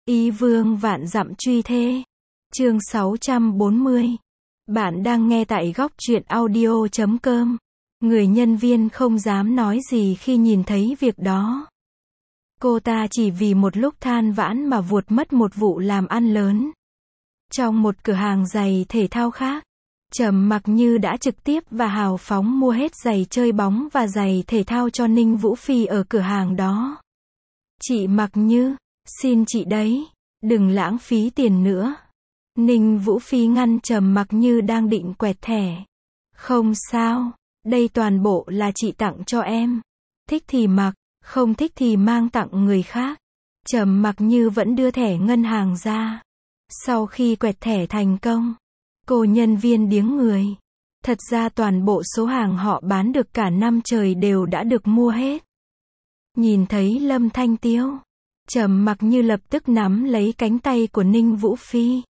Ý vương vạn dặm truy thê. Chương 640. Bạn đang nghe tại góc truyện audio.com. Người nhân viên không dám nói gì khi nhìn thấy việc đó. Cô ta chỉ vì một lúc than vãn mà vuột mất một vụ làm ăn lớn. Trong một cửa hàng giày thể thao khác, Trầm Mặc Như đã trực tiếp và hào phóng mua hết giày chơi bóng và giày thể thao cho Ninh Vũ Phi ở cửa hàng đó. Chị Mặc Như, xin chị đấy, đừng lãng phí tiền nữa. Ninh Vũ Phi ngăn Trầm Mặc Như đang định quẹt thẻ. Không sao, đây toàn bộ là chị tặng cho em. Thích thì mặc, không thích thì mang tặng người khác. Trầm Mặc Như vẫn đưa thẻ ngân hàng ra. Sau khi quẹt thẻ thành công, cô nhân viên điếng người. Thật ra toàn bộ số hàng họ bán được cả năm trời đều đã được mua hết. Nhìn thấy Lâm Thanh Tiêu, Trầm Mặc Như lập tức nắm lấy cánh tay của Ninh Vũ Phi.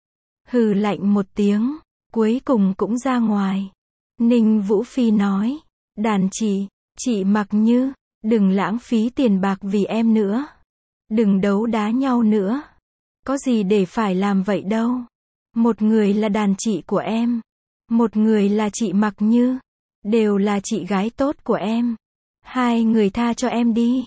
Hừ lạnh một tiếng, cuối cùng cũng ra ngoài. Ninh Vũ Phi nói, đàn chị Mặc Như, đừng lãng phí tiền bạc vì em nữa. Đừng đấu đá nhau nữa. Có gì để phải làm vậy đâu. Một người là đàn chị của em, một người là chị Mặc Như, đều là chị gái tốt của em. Hai người tha cho em đi.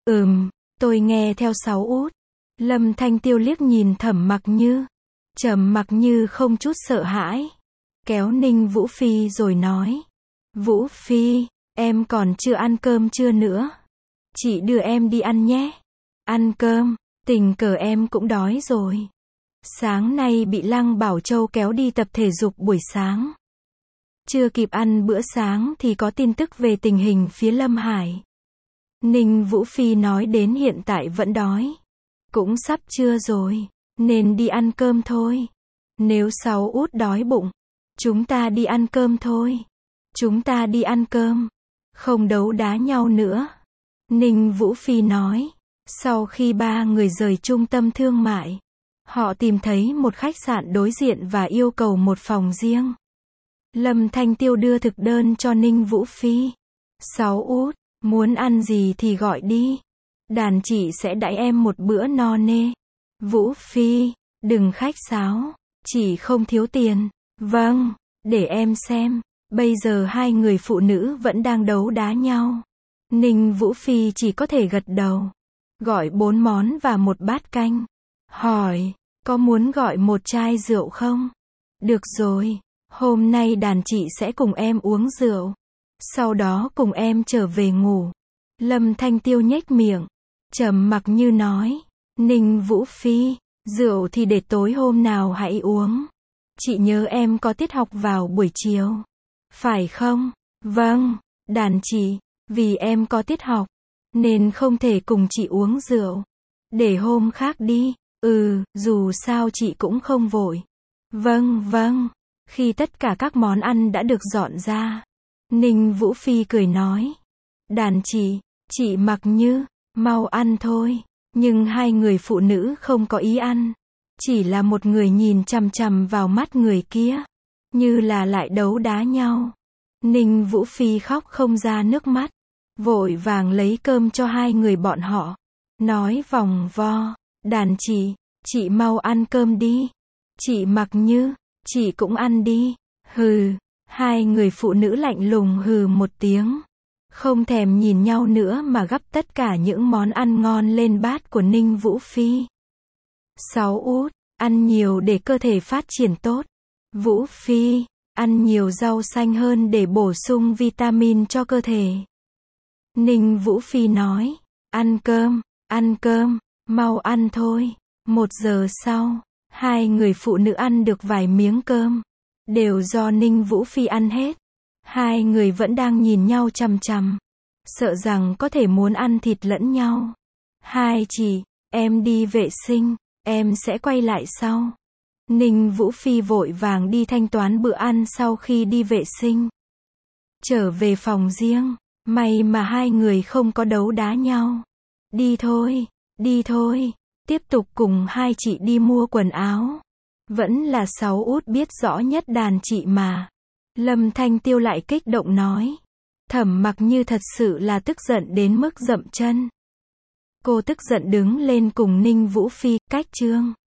Tôi nghe theo Sáu út. Lâm Thanh Tiêu liếc nhìn Thẩm Mặc Như. Trầm Mặc Như không chút sợ hãi, kéo Ninh Vũ Phi rồi nói, Vũ Phi, em còn chưa ăn cơm trưa nữa. Chị đưa em đi ăn nhé. Ăn cơm, tình cờ em cũng đói rồi. Sáng nay bị Lăng Bảo Châu kéo đi tập thể dục buổi sáng. Chưa kịp ăn bữa sáng thì có tin tức về tình hình phía Lâm Hải. Ninh Vũ Phi nói đến hiện tại vẫn đói. Cũng sắp trưa rồi, nên đi ăn cơm thôi. Nếu Sáu út đói bụng, chúng ta đi ăn cơm thôi. Chúng ta đi ăn cơm, không đấu đá nhau nữa. Ninh Vũ Phi nói. Sau khi ba người rời trung tâm thương mại, họ tìm thấy một khách sạn đối diện và yêu cầu một phòng riêng. Lâm Thanh Tiêu đưa thực đơn cho Ninh Vũ Phi. Sáu út, muốn ăn gì thì gọi đi. Đàn chị sẽ đãi em một bữa no nê. Vũ Phi, đừng khách sáo, chỉ không thiếu tiền. Vâng, để em xem. Bây giờ hai người phụ nữ vẫn đang đấu đá nhau. Ninh Vũ Phi chỉ có thể gật đầu. Gọi 4 món và một bát canh. Hỏi, có muốn gọi một chai rượu không? Được rồi, hôm nay đàn chị sẽ cùng em uống rượu. Sau đó cùng em trở về ngủ. Lâm Thanh Tiêu nhếch miệng. Trầm Mặc Như nói, Ninh Vũ Phi, rượu thì để tối hôm nào hãy uống. Chị nhớ em có tiết học vào buổi chiều. Phải không? Vâng, đàn chị, vì em có tiết học, nên không thể cùng chị uống rượu. Để hôm khác đi. Dù sao chị cũng không vội. Vâng. Khi tất cả các món ăn đã được dọn ra, Ninh Vũ Phi cười nói, đàn chị Mặc Như, mau ăn thôi. Nhưng hai người phụ nữ không có ý ăn. Chỉ là một người nhìn chằm chằm vào mắt người kia, như là lại đấu đá nhau. Ninh Vũ Phi khóc không ra nước mắt, vội vàng lấy cơm cho hai người bọn họ. Nói vòng vo, đàn chị mau ăn cơm đi. Chị Mặc Như, chị cũng ăn đi. Hừ, hai người phụ nữ lạnh lùng hừ một tiếng. Không thèm nhìn nhau nữa mà gắp tất cả những món ăn ngon lên bát của Ninh Vũ Phi. Sáu út, ăn nhiều để cơ thể phát triển tốt. Vũ Phi, ăn nhiều rau xanh hơn để bổ sung vitamin cho cơ thể. Ninh Vũ Phi nói, ăn cơm, mau ăn thôi. 1 giờ sau, hai người phụ nữ ăn được vài miếng cơm, đều do Ninh Vũ Phi ăn hết. Hai người vẫn đang nhìn nhau chằm chằm, sợ rằng có thể muốn ăn thịt lẫn nhau. Hai chị, em đi vệ sinh, em sẽ quay lại sau. Ninh Vũ Phi vội vàng đi thanh toán bữa ăn sau khi đi vệ sinh. Trở về phòng riêng, may mà hai người không có đấu đá nhau. Đi thôi, tiếp tục cùng hai chị đi mua quần áo. Vẫn là Sáu út biết rõ nhất đàn chị mà. Lâm Thanh Tiêu lại kích động nói. Thẩm Mặc Như thật sự là tức giận đến mức dậm chân. Cô tức giận đứng lên cùng Ninh Vũ Phi, cách Trương